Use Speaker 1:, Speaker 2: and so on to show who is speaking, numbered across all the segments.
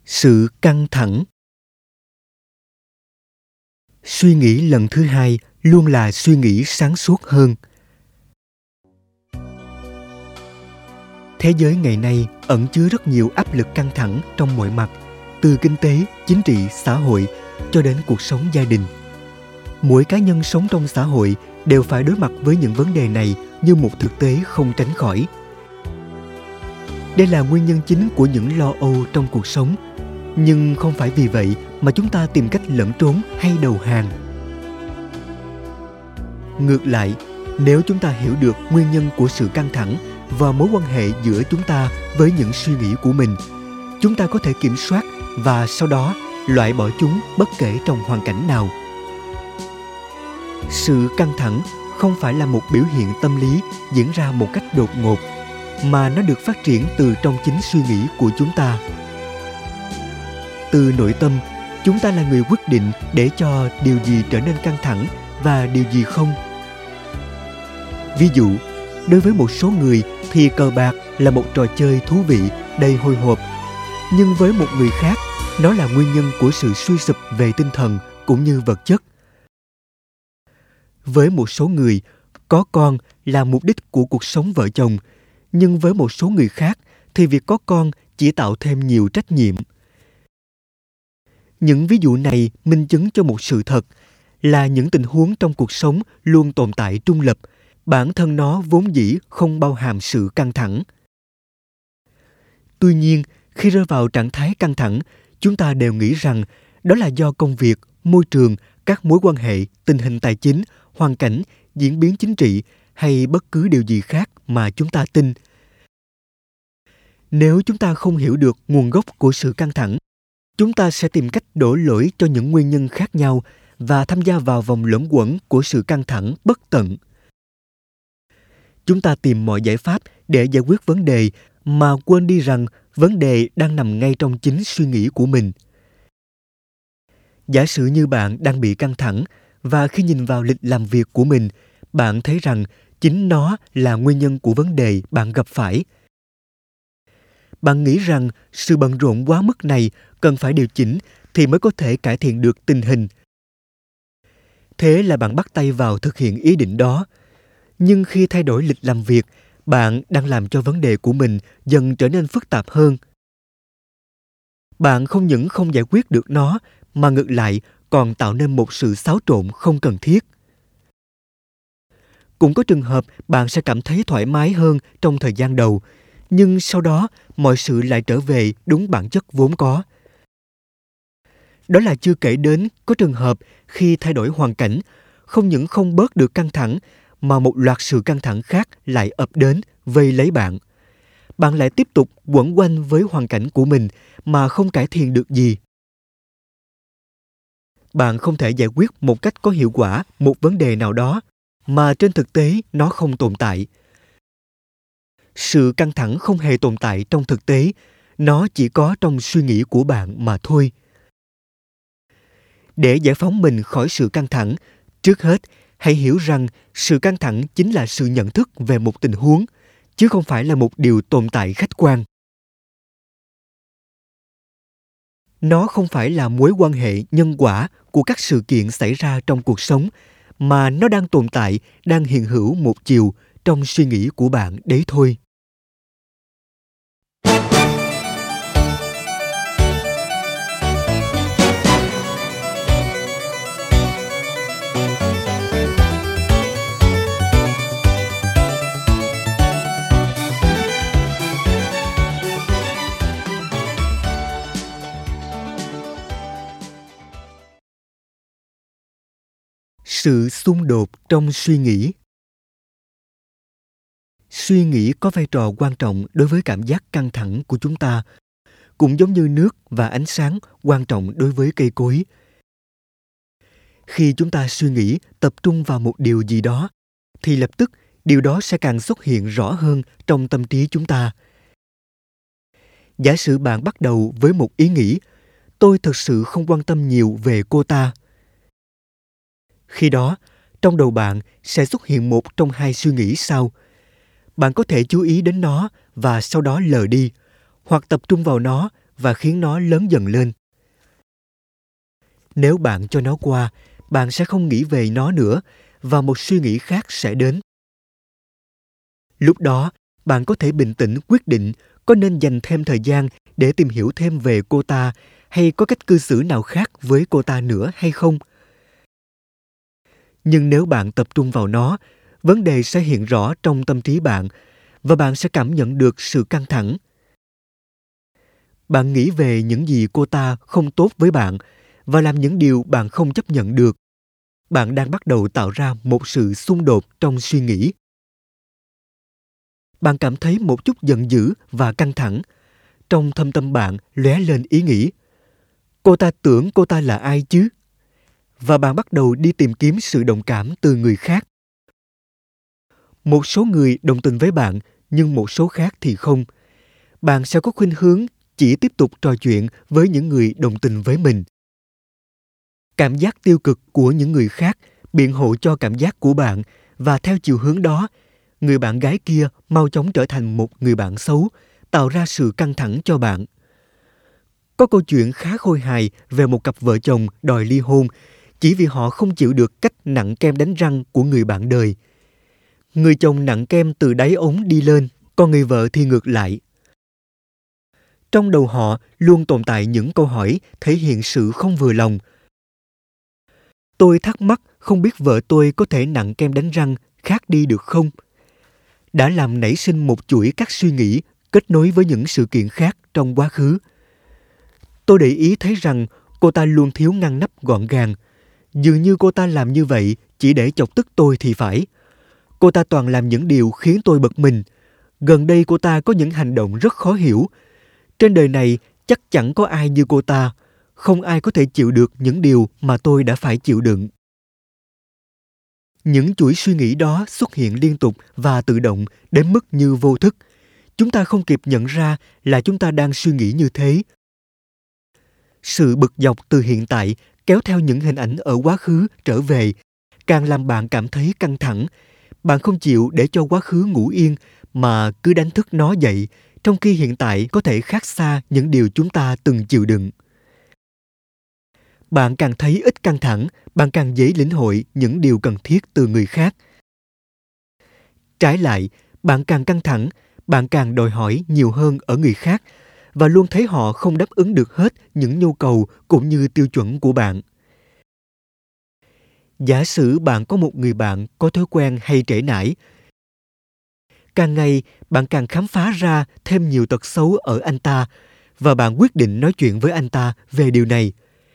Speaker 1: Sự căng thẳng. Suy nghĩ lần thứ hai luôn là suy nghĩ sáng suốt hơn. Thế giới ngày nay ẩn chứa rất nhiều áp lực căng thẳng trong mọi mặt, từ kinh tế, chính trị, xã hội cho đến cuộc sống gia đình. Mỗi cá nhân sống trong xã hội đều phải đối mặt với những vấn đề này như một thực tế không tránh khỏi. Đây là nguyên nhân chính của những lo âu trong cuộc sống, nhưng không phải vì vậy mà chúng ta tìm cách lẩn trốn hay đầu hàng. Ngược lại, nếu chúng ta hiểu được nguyên nhân của sự căng thẳng và mối quan hệ giữa chúng ta với những suy nghĩ của mình, chúng ta có thể kiểm soát và sau đó loại bỏ chúng bất kể trong hoàn cảnh nào. Sự căng thẳng không phải là một biểu hiện tâm lý diễn ra một cách đột ngột, mà nó được phát triển từ trong chính suy nghĩ của chúng ta. Từ nội tâm, chúng ta là người quyết định để cho điều gì trở nên căng thẳng và điều gì không. Ví dụ, đối với một số người thì cờ bạc là một trò chơi thú vị, đầy hồi hộp. Nhưng với một người khác, nó là nguyên nhân của sự suy sụp về tinh thần cũng như vật chất. Với một số người, có con là mục đích của cuộc sống vợ chồng, nhưng với một số người khác thì việc có con chỉ tạo thêm nhiều trách nhiệm. Những ví dụ này minh chứng cho một sự thật là những tình huống trong cuộc sống luôn tồn tại trung lập, bản thân nó vốn dĩ không bao hàm sự căng thẳng. Tuy nhiên, khi rơi vào trạng thái căng thẳng, chúng ta đều nghĩ rằng đó là do công việc, môi trường, các mối quan hệ, tình hình tài chính, hoàn cảnh, diễn biến chính trị hay bất cứ điều gì khác mà chúng ta tin. Nếu chúng ta không hiểu được nguồn gốc của sự căng thẳng, chúng ta sẽ tìm cách đổ lỗi cho những nguyên nhân khác nhau và tham gia vào vòng luẩn quẩn của sự căng thẳng bất tận. Chúng ta tìm mọi giải pháp để giải quyết vấn đề mà quên đi rằng vấn đề đang nằm ngay trong chính suy nghĩ của mình. Giả sử như bạn đang bị căng thẳng và khi nhìn vào lịch làm việc của mình, bạn thấy rằng chính nó là nguyên nhân của vấn đề bạn gặp phải. Bạn nghĩ rằng sự bận rộn quá mức này cần phải điều chỉnh thì mới có thể cải thiện được tình hình. Thế là bạn bắt tay vào thực hiện ý định đó. Nhưng khi thay đổi lịch làm việc, bạn đang làm cho vấn đề của mình dần trở nên phức tạp hơn. Bạn không những không giải quyết được nó, mà ngược lại còn tạo nên một sự xáo trộn không cần thiết. Cũng có trường hợp bạn sẽ cảm thấy thoải mái hơn trong thời gian đầu, nhưng sau đó mọi sự lại trở về đúng bản chất vốn có. Đó là chưa kể đến có trường hợp khi thay đổi hoàn cảnh, không những không bớt được căng thẳng, mà một loạt sự căng thẳng khác lại ập đến vây lấy bạn. Bạn lại tiếp tục quẩn quanh với hoàn cảnh của mình mà không cải thiện được gì. Bạn không thể giải quyết một cách có hiệu quả một vấn đề nào đó mà trên thực tế nó không tồn tại. Sự căng thẳng không hề tồn tại trong thực tế, nó chỉ có trong suy nghĩ của bạn mà thôi. Để giải phóng mình khỏi sự căng thẳng, trước hết hãy hiểu rằng sự căng thẳng chính là sự nhận thức về một tình huống, chứ không phải là một điều tồn tại khách quan. Nó không phải là mối quan hệ nhân quả của các sự kiện xảy ra trong cuộc sống, mà nó đang tồn tại, đang hiện hữu một chiều trong suy nghĩ của bạn đấy thôi. Sự xung đột trong suy nghĩ. Suy nghĩ có vai trò quan trọng đối với cảm giác căng thẳng của chúng ta, cũng giống như nước và ánh sáng quan trọng đối với cây cối. Khi chúng ta suy nghĩ tập trung vào một điều gì đó, thì lập tức điều đó sẽ càng xuất hiện rõ hơn trong tâm trí chúng ta. Giả sử bạn bắt đầu với một ý nghĩ, tôi thực sự không quan tâm nhiều về cô ta. Khi đó, trong đầu bạn sẽ xuất hiện một trong hai suy nghĩ sau. Bạn có thể chú ý đến nó và sau đó lờ đi, hoặc tập trung vào nó và khiến nó lớn dần lên. Nếu bạn cho nó qua, bạn sẽ không nghĩ về nó nữa và một suy nghĩ khác sẽ đến. Lúc đó, bạn có thể bình tĩnh quyết định có nên dành thêm thời gian để tìm hiểu thêm về cô ta hay có cách cư xử nào khác với cô ta nữa hay không. Nhưng nếu bạn tập trung vào nó, vấn đề sẽ hiện rõ trong tâm trí bạn và bạn sẽ cảm nhận được sự căng thẳng. Bạn nghĩ về những gì cô ta không tốt với bạn và làm những điều bạn không chấp nhận được. Bạn đang bắt đầu tạo ra một sự xung đột trong suy nghĩ. Bạn cảm thấy một chút giận dữ và căng thẳng. Trong thâm tâm bạn lóe lên ý nghĩ: cô ta tưởng cô ta là ai chứ? Và bạn bắt đầu đi tìm kiếm sự đồng cảm từ người khác. Một số người đồng tình với bạn, nhưng một số khác thì không. Bạn sẽ có khuynh hướng chỉ tiếp tục trò chuyện với những người đồng tình với mình. Cảm giác tiêu cực của những người khác biện hộ cho cảm giác của bạn, và theo chiều hướng đó, người bạn gái kia mau chóng trở thành một người bạn xấu, tạo ra sự căng thẳng cho bạn. Có câu chuyện khá khôi hài về một cặp vợ chồng đòi ly hôn chỉ vì họ không chịu được cách nặn kem đánh răng của người bạn đời. Người chồng nặn kem từ đáy ống đi lên, còn người vợ thì ngược lại. Trong đầu họ luôn tồn tại những câu hỏi thể hiện sự không vừa lòng. Tôi thắc mắc không biết vợ tôi có thể nặn kem đánh răng khác đi được không? Đã làm nảy sinh một chuỗi các suy nghĩ kết nối với những sự kiện khác trong quá khứ. Tôi để ý thấy rằng cô ta luôn thiếu ngăn nắp gọn gàng. Dường như cô ta làm như vậy chỉ để chọc tức tôi thì phải. Cô ta toàn làm những điều khiến tôi bực mình. Gần đây cô ta có những hành động rất khó hiểu. Trên đời này chắc chẳng có ai như cô ta. Không ai có thể chịu được những điều mà tôi đã phải chịu đựng. Những chuỗi suy nghĩ đó xuất hiện liên tục và tự động đến mức như vô thức. Chúng ta không kịp nhận ra là chúng ta đang suy nghĩ như thế. Sự bực dọc từ hiện tại kéo theo những hình ảnh ở quá khứ trở về, càng làm bạn cảm thấy căng thẳng. Bạn không chịu để cho quá khứ ngủ yên mà cứ đánh thức nó dậy, trong khi hiện tại có thể khác xa những điều chúng ta từng chịu đựng. Bạn càng thấy ít căng thẳng, bạn càng dễ lĩnh hội những điều cần thiết từ người khác. Trái lại, bạn càng căng thẳng, bạn càng đòi hỏi nhiều hơn ở người khác và luôn thấy họ không đáp ứng được hết những nhu cầu cũng như tiêu chuẩn của bạn. Giả sử bạn có một người bạn có thói quen hay trễ nải. Càng ngày, bạn càng khám phá ra thêm nhiều tật xấu ở anh ta và bạn quyết định nói chuyện với anh ta về điều này.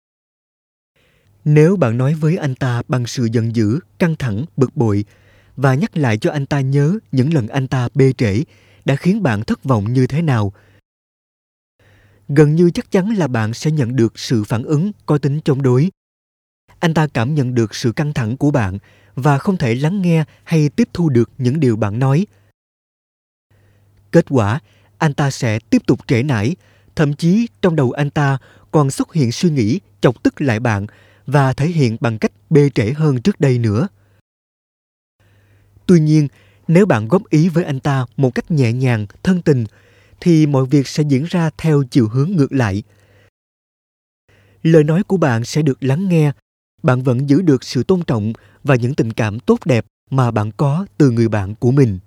Speaker 1: Nếu bạn nói với anh ta bằng sự giận dữ, căng thẳng, bực bội và nhắc lại cho anh ta nhớ những lần anh ta bê trễ đã khiến bạn thất vọng như thế nào, gần như chắc chắn là bạn sẽ nhận được sự phản ứng có tính chống đối. Anh ta cảm nhận được sự căng thẳng của bạn và không thể lắng nghe hay tiếp thu được những điều bạn nói. Kết quả, anh ta sẽ tiếp tục trễ nải, thậm chí trong đầu anh ta còn xuất hiện suy nghĩ chọc tức lại bạn và thể hiện bằng cách bê trễ hơn trước đây nữa. Tuy nhiên, nếu bạn góp ý với anh ta một cách nhẹ nhàng, thân tình, thì mọi việc sẽ diễn ra theo chiều hướng ngược lại. Lời nói của bạn sẽ được lắng nghe, bạn vẫn giữ được sự tôn trọng và những tình cảm tốt đẹp mà bạn có từ người bạn của mình.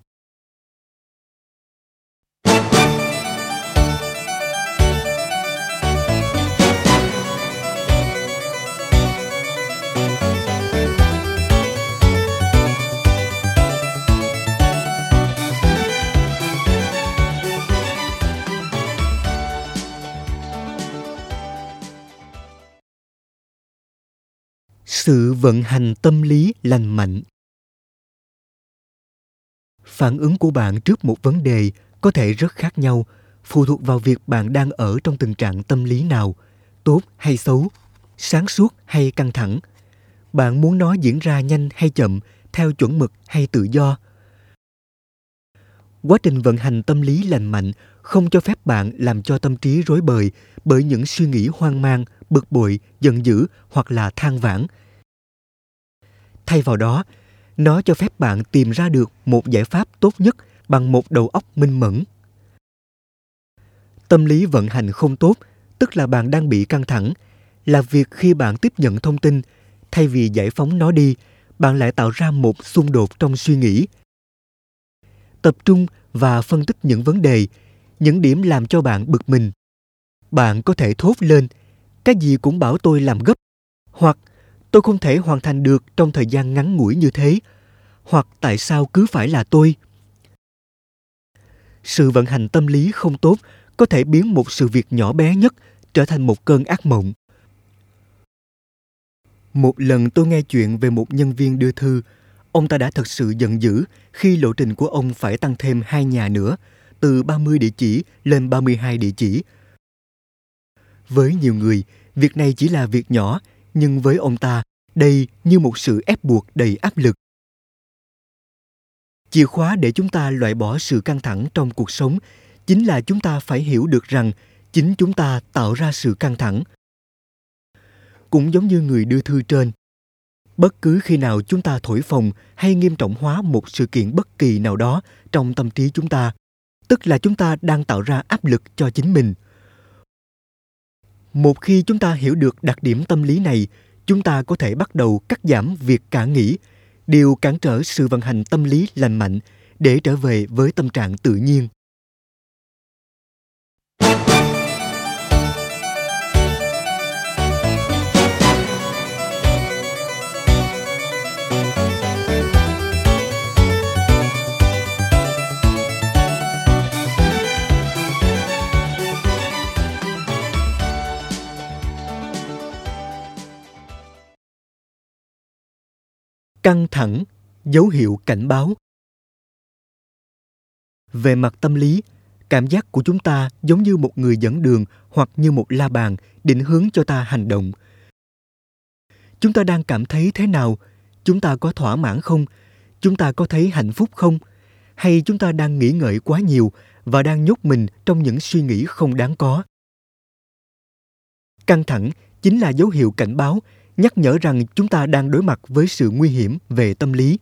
Speaker 1: Sự vận hành tâm lý lành mạnh. Phản ứng của bạn trước một vấn đề có thể rất khác nhau, phụ thuộc vào việc bạn đang ở trong tình trạng tâm lý nào, tốt hay xấu, sáng suốt hay căng thẳng. Bạn muốn nó diễn ra nhanh hay chậm, theo chuẩn mực hay tự do. Quá trình vận hành tâm lý lành mạnh không cho phép bạn làm cho tâm trí rối bời bởi những suy nghĩ hoang mang, bực bội, giận dữ hoặc là than vãn. Thay vào đó, nó cho phép bạn tìm ra được một giải pháp tốt nhất bằng một đầu óc minh mẫn. Tâm lý vận hành không tốt tức là bạn đang bị căng thẳng, là việc khi bạn tiếp nhận thông tin, thay vì giải phóng nó đi, bạn lại tạo ra một xung đột trong suy nghĩ. Tập trung và phân tích những vấn đề, những điểm làm cho bạn bực mình. Bạn có thể thốt lên, cái gì cũng bảo tôi làm gấp, hoặc tôi không thể hoàn thành được trong thời gian ngắn ngủi như thế, hoặc tại sao cứ phải là tôi. Sự vận hành tâm lý không tốt có thể biến một sự việc nhỏ bé nhất trở thành một cơn ác mộng. Một lần tôi nghe chuyện về một nhân viên đưa thư. Ông ta đã thật sự giận dữ khi lộ trình của ông phải tăng thêm 2 nhà nữa, từ 30 địa chỉ lên 32 địa chỉ. Với nhiều người, việc này chỉ là việc nhỏ, nhưng với ông ta, đây như một sự ép buộc đầy áp lực. Chìa khóa để chúng ta loại bỏ sự căng thẳng trong cuộc sống chính là chúng ta phải hiểu được rằng chính chúng ta tạo ra sự căng thẳng. Cũng giống như người đưa thư trên, bất cứ khi nào chúng ta thổi phồng hay nghiêm trọng hóa một sự kiện bất kỳ nào đó trong tâm trí chúng ta, tức là chúng ta đang tạo ra áp lực cho chính mình. Một khi chúng ta hiểu được đặc điểm tâm lý này, chúng ta có thể bắt đầu cắt giảm việc cả nghĩ, điều cản trở sự vận hành tâm lý lành mạnh để trở về với tâm trạng tự nhiên. Căng thẳng, dấu hiệu cảnh báo. Về mặt tâm lý, cảm giác của chúng ta giống như một người dẫn đường hoặc như một la bàn định hướng cho ta hành động. Chúng ta đang cảm thấy thế nào? Chúng ta có thỏa mãn không? Chúng ta có thấy hạnh phúc không? Hay chúng ta đang nghĩ ngợi quá nhiều và đang nhốt mình trong những suy nghĩ không đáng có? Căng thẳng chính là dấu hiệu cảnh báo, nhắc nhở rằng chúng ta đang đối mặt với sự nguy hiểm về tâm lý.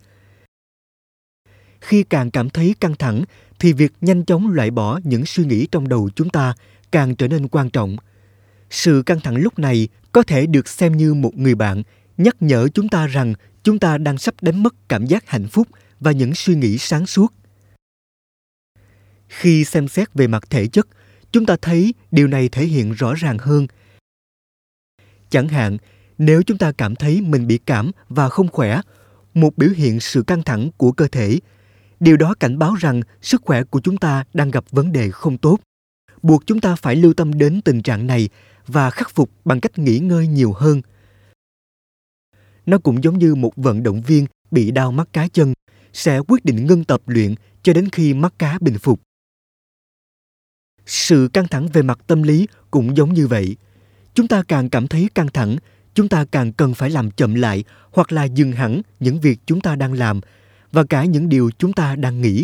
Speaker 1: Khi càng cảm thấy căng thẳng, thì việc nhanh chóng loại bỏ những suy nghĩ trong đầu chúng ta càng trở nên quan trọng. Sự căng thẳng lúc này có thể được xem như một người bạn nhắc nhở chúng ta rằng chúng ta đang sắp đánh mất cảm giác hạnh phúc và những suy nghĩ sáng suốt. Khi xem xét về mặt thể chất, chúng ta thấy điều này thể hiện rõ ràng hơn. Chẳng hạn, nếu chúng ta cảm thấy mình bị cảm và không khỏe, một biểu hiện sự căng thẳng của cơ thể, điều đó cảnh báo rằng sức khỏe của chúng ta đang gặp vấn đề không tốt, buộc chúng ta phải lưu tâm đến tình trạng này và khắc phục bằng cách nghỉ ngơi nhiều hơn. Nó cũng giống như một vận động viên bị đau mắt cá chân, sẽ quyết định ngưng tập luyện cho đến khi mắt cá bình phục. Sự căng thẳng về mặt tâm lý cũng giống như vậy. Chúng ta càng cảm thấy căng thẳng, chúng ta càng cần phải làm chậm lại hoặc là dừng hẳn những việc chúng ta đang làm và cả những điều chúng ta đang nghĩ.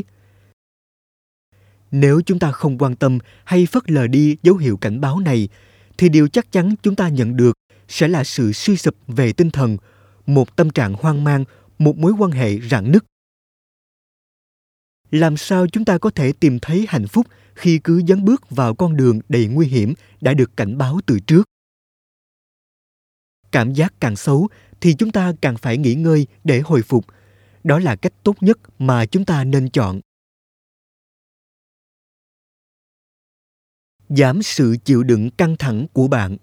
Speaker 1: Nếu chúng ta không quan tâm hay phớt lờ đi dấu hiệu cảnh báo này, thì điều chắc chắn chúng ta nhận được sẽ là sự suy sụp về tinh thần, một tâm trạng hoang mang, một mối quan hệ rạn nứt. Làm sao chúng ta có thể tìm thấy hạnh phúc khi cứ dấn bước vào con đường đầy nguy hiểm đã được cảnh báo từ trước? Cảm giác càng xấu thì chúng ta càng phải nghỉ ngơi để hồi phục. Đó là cách tốt nhất mà chúng ta nên chọn. Giảm sự chịu đựng căng thẳng của bạn.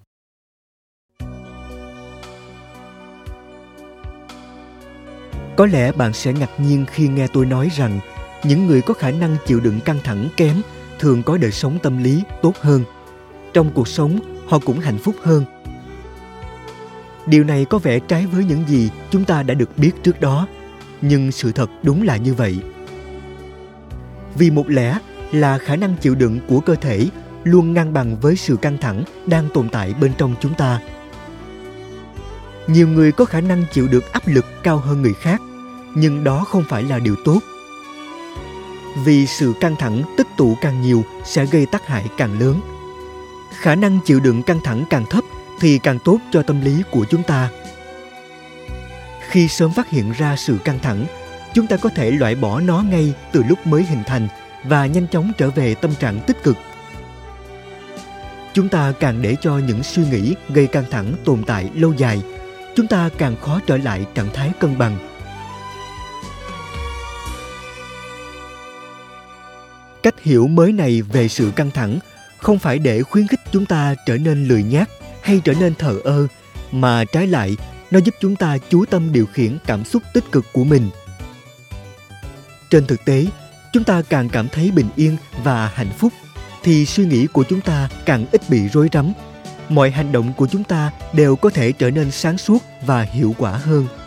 Speaker 1: Có lẽ bạn sẽ ngạc nhiên khi nghe tôi nói rằng những người có khả năng chịu đựng căng thẳng kém thường có đời sống tâm lý tốt hơn. Trong cuộc sống, họ cũng hạnh phúc hơn. Điều này có vẻ trái với những gì chúng ta đã được biết trước đó, nhưng sự thật đúng là như vậy. Vì một lẽ là khả năng chịu đựng của cơ thể luôn ngang bằng với sự căng thẳng đang tồn tại bên trong chúng ta. Nhiều người có khả năng chịu được áp lực cao hơn người khác, nhưng đó không phải là điều tốt. Vì sự căng thẳng tích tụ càng nhiều sẽ gây tác hại càng lớn. Khả năng chịu đựng căng thẳng càng thấp thì càng tốt cho tâm lý của chúng ta. Khi sớm phát hiện ra sự căng thẳng, chúng ta có thể loại bỏ nó ngay từ lúc mới hình thành và nhanh chóng trở về tâm trạng tích cực. Chúng ta càng để cho những suy nghĩ gây căng thẳng tồn tại lâu dài, chúng ta càng khó trở lại trạng thái cân bằng. Cách hiểu mới này về sự căng thẳng không phải để khuyến khích chúng ta trở nên lười nhác hay trở nên thờ ơ, mà trái lại, nó giúp chúng ta chú tâm điều khiển cảm xúc tích cực của mình. Trên thực tế, chúng ta càng cảm thấy bình yên và hạnh phúc, thì suy nghĩ của chúng ta càng ít bị rối rắm. Mọi hành động của chúng ta đều có thể trở nên sáng suốt và hiệu quả hơn.